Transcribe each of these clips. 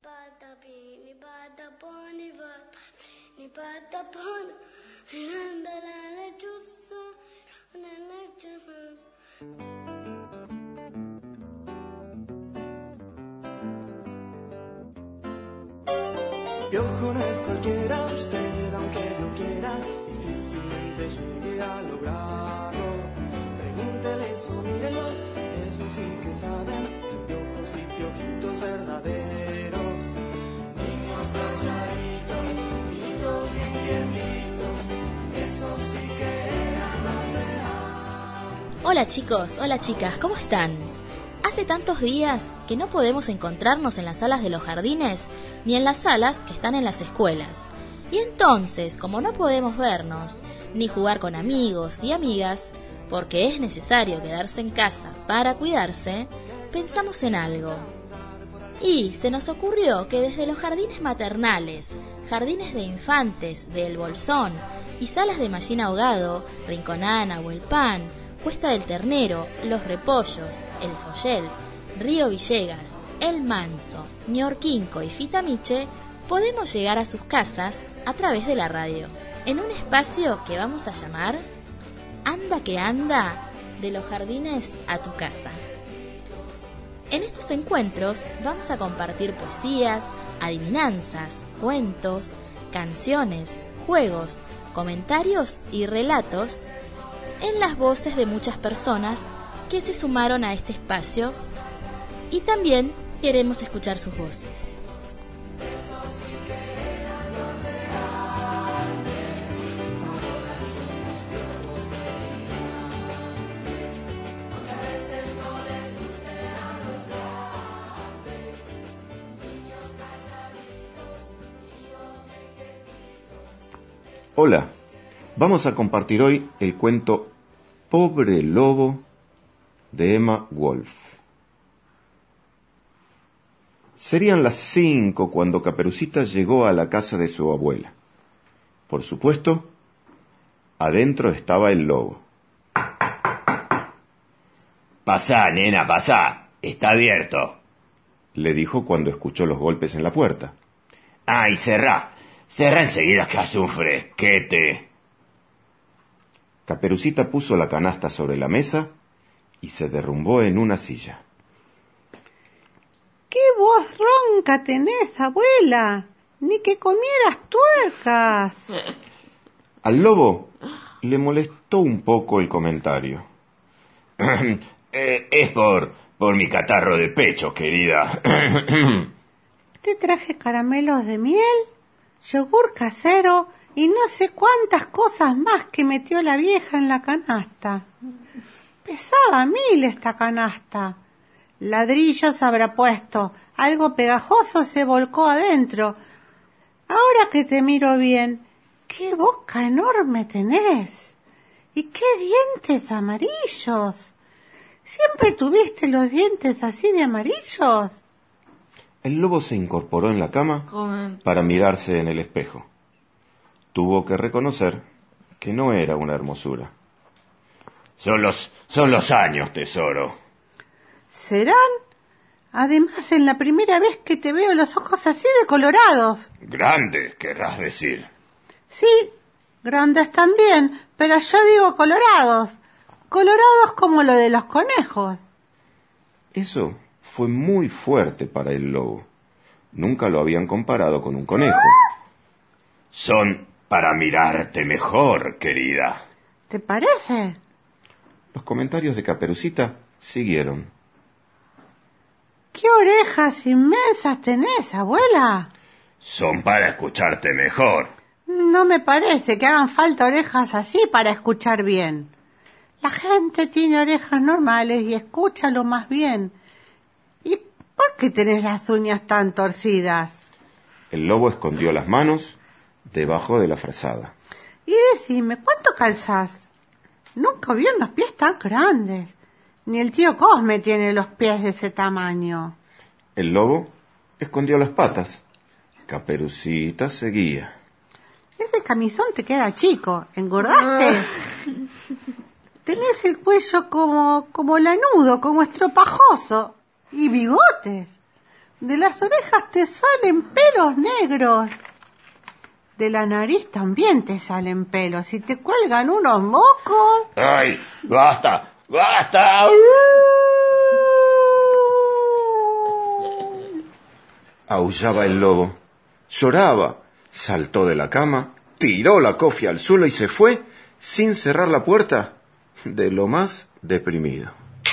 Patapini, pataponi, patapini, pataponi, nandala lechuzo, nelechuzo. Piojo no es cualquiera, usted aunque lo quiera, difícilmente llegue a lograrlo. Pregúntele eso, mírenlos, eso sí que saben, ser piojos y piojitos verdaderos. Niños calladitos, niños bien quietitos, eso sí que eran más real. Hola chicos, hola chicas, ¿cómo están? Hace tantos días que no podemos encontrarnos en las salas de los jardines ni en las salas que están en las escuelas. Y entonces, como no podemos vernos ni jugar con amigos y amigas, porque es necesario quedarse en casa para cuidarse, pensamos en algo. Y se nos ocurrió que desde los jardines maternales, jardines de infantes de El Bolsón y salas de Mallín Ahogado, Rinconana, Huelpán, Cuesta del Ternero, Los Repollos, El Follel, Río Villegas, El Manso, Ñorquinco y Fitamiche, podemos llegar a sus casas a través de la radio, en un espacio que vamos a llamar Anda que Anda, de los jardines a tu casa. En estos encuentros vamos a compartir poesías, adivinanzas, cuentos, canciones, juegos, comentarios y relatos en las voces de muchas personas que se sumaron a este espacio, y también queremos escuchar sus voces. Hola, vamos a compartir hoy el cuento Pobre Lobo de Emma Wolf. Serían las 5 cuando Caperucita llegó a la casa de su abuela. Por supuesto, adentro estaba el lobo. Pasá, nena, pasá, está abierto, le dijo cuando escuchó los golpes en la puerta. ¡Ay, cerrá enseguida que hace un fresquete! Caperucita puso la canasta sobre la mesa y se derrumbó en una silla. ¡Qué voz ronca tenés, abuela! ¡Ni que comieras tuercas! Al lobo le molestó un poco el comentario. Es por mi catarro de pecho, querida. Te traje caramelos de miel, yogur casero y no sé cuántas cosas más que metió la vieja en la canasta. Pesaba 1000 esta canasta. Ladrillos habrá puesto, algo pegajoso se volcó adentro. Ahora que te miro bien, qué boca enorme tenés. Y qué dientes amarillos. ¿Siempre tuviste los dientes así de amarillos? El lobo se incorporó en la cama para mirarse en el espejo. Tuvo que reconocer que no era una hermosura. Son los años, tesoro. ¿Serán? Además, en la primera vez que te veo los ojos así de colorados. Grandes, querrás decir. Sí, grandes también, pero yo digo colorados. Colorados como lo de los conejos. Eso fue muy fuerte para el lobo. Nunca lo habían comparado con un conejo. Son para mirarte mejor, querida. ¿Te parece? Los comentarios de Caperucita siguieron. ¡Qué orejas inmensas tenés, abuela! Son para escucharte mejor. No me parece que hagan falta orejas así para escuchar bien. La gente tiene orejas normales y escucha lo más bien. ¿Y por qué tenés las uñas tan torcidas? El lobo escondió las manos debajo de la frazada. Y decime, ¿cuánto calzás? Nunca vi unos pies tan grandes. Ni el tío Cosme tiene los pies de ese tamaño. El lobo escondió las patas. Caperucita seguía. Ese camisón te queda chico. ¿Engordaste? Tenés el cuello como lanudo, como estropajoso. Y bigotes. De las orejas te salen pelos negros. De la nariz también te salen pelos y te cuelgan unos mocos. ¡Ay! ¡Basta! ¡Basta! Aullaba el lobo, lloraba, saltó de la cama, tiró la cofia al suelo y se fue, sin cerrar la puerta, de lo más deprimido.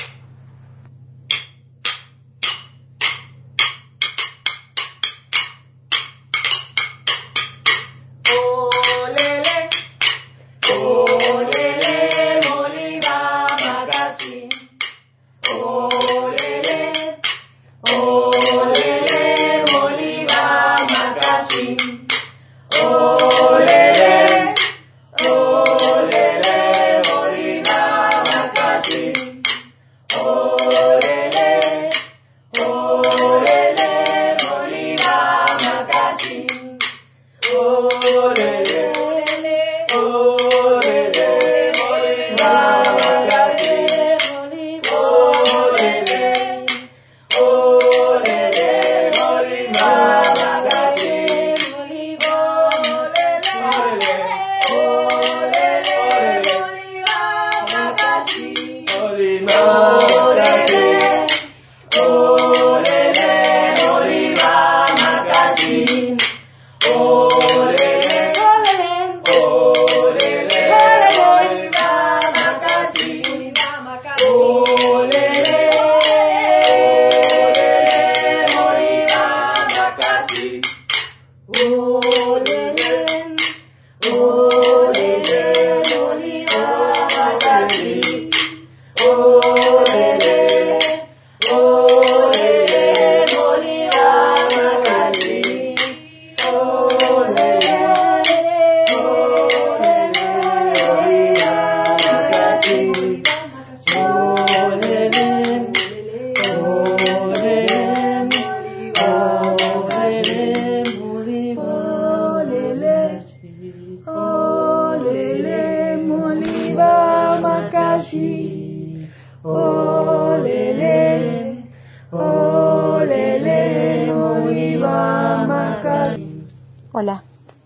Hola,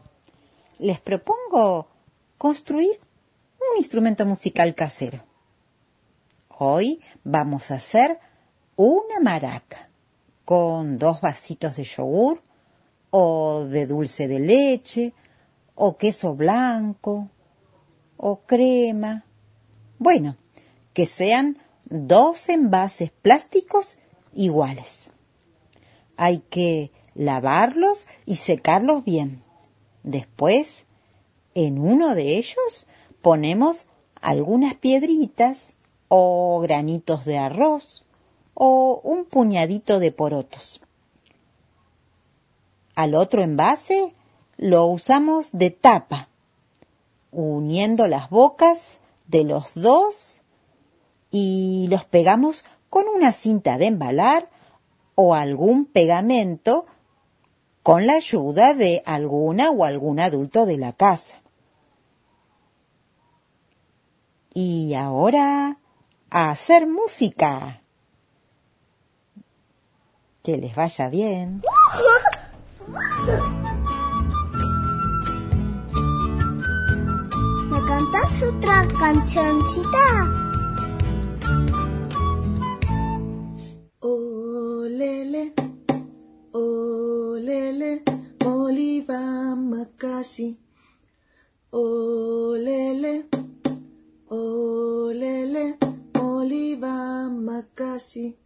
les propongo construir un instrumento musical casero. Hoy vamos a hacer una maraca con 2 vasitos de yogur o de dulce de leche o queso blanco o crema. Bueno, que sean 2 envases plásticos iguales. Hay que lavarlos y secarlos bien. Después, en uno de ellos ponemos algunas piedritas o granitos de arroz o un puñadito de porotos. Al otro envase lo usamos de tapa, uniendo las bocas de los 2 y los pegamos con una cinta de embalar o algún pegamento con la ayuda de alguna o algún adulto de la casa. Y ahora, a hacer música. Que les vaya bien. ¿Me cantas otra cancioncita? Olele, olele, Oliva Makasi. Olele, olele, Oliva Makasi.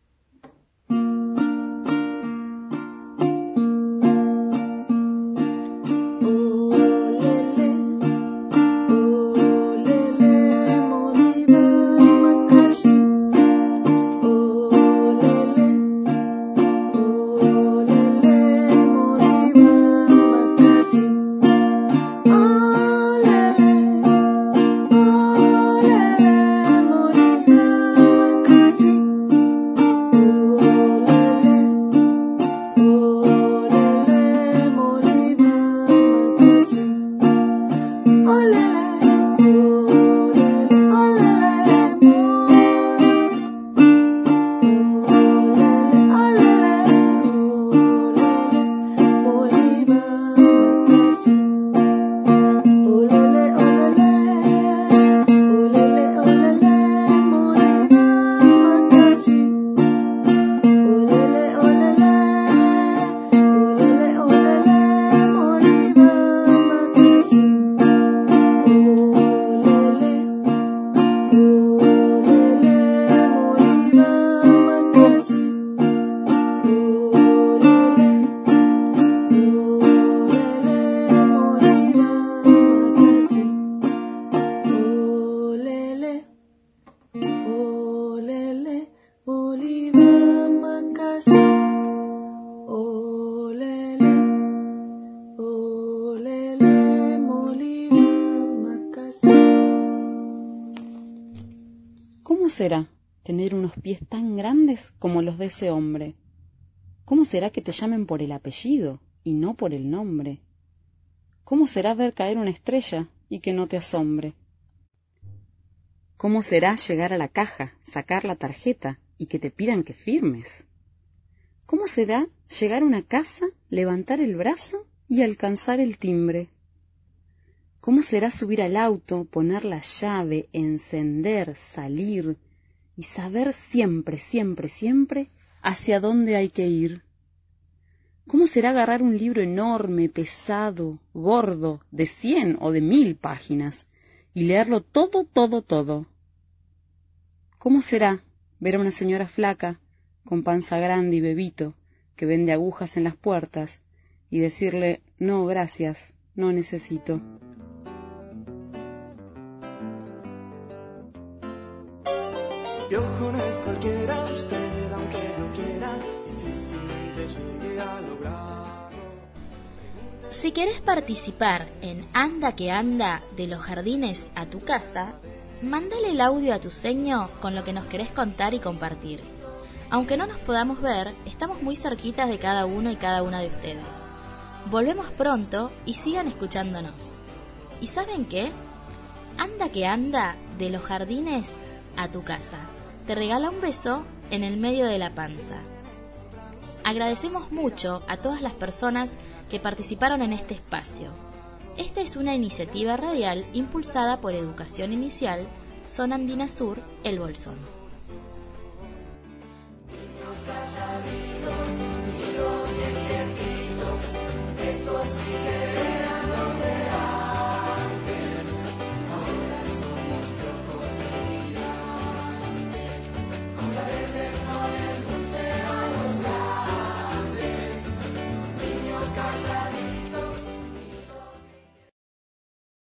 será tener unos pies tan grandes como los de ese hombre? ¿Cómo será que te llamen por el apellido y no por el nombre? ¿Cómo será ver caer una estrella y que no te asombre? ¿Cómo será llegar a la caja, sacar la tarjeta y que te pidan que firmes? ¿Cómo será llegar a una casa, levantar el brazo y alcanzar el timbre? ¿Cómo será subir al auto, poner la llave, encender, salir y saber siempre, siempre, siempre hacia dónde hay que ir? ¿Cómo será agarrar un libro enorme, pesado, gordo, de 100 o de 1000 páginas y leerlo todo, todo, todo? ¿Cómo será ver a una señora flaca, con panza grande y bebito, que vende agujas en las puertas, y decirle, no, gracias, no necesito? Piojo no es cualquiera, usted aunque lo quiera, difícilmente llegue a lograrlo. Si querés participar en Anda que Anda de los jardines a tu casa, mándale el audio a tu seño con lo que nos querés contar y compartir. Aunque no nos podamos ver, estamos muy cerquitas de cada uno y cada una de ustedes. Volvemos pronto y sigan escuchándonos. ¿Y saben qué? Anda que Anda de los jardines a tu casa. Te regala un beso en el medio de la panza. Agradecemos mucho a todas las personas que participaron en este espacio. Esta es una iniciativa radial impulsada por Educación Inicial, Zona Andina Sur, El Bolsón.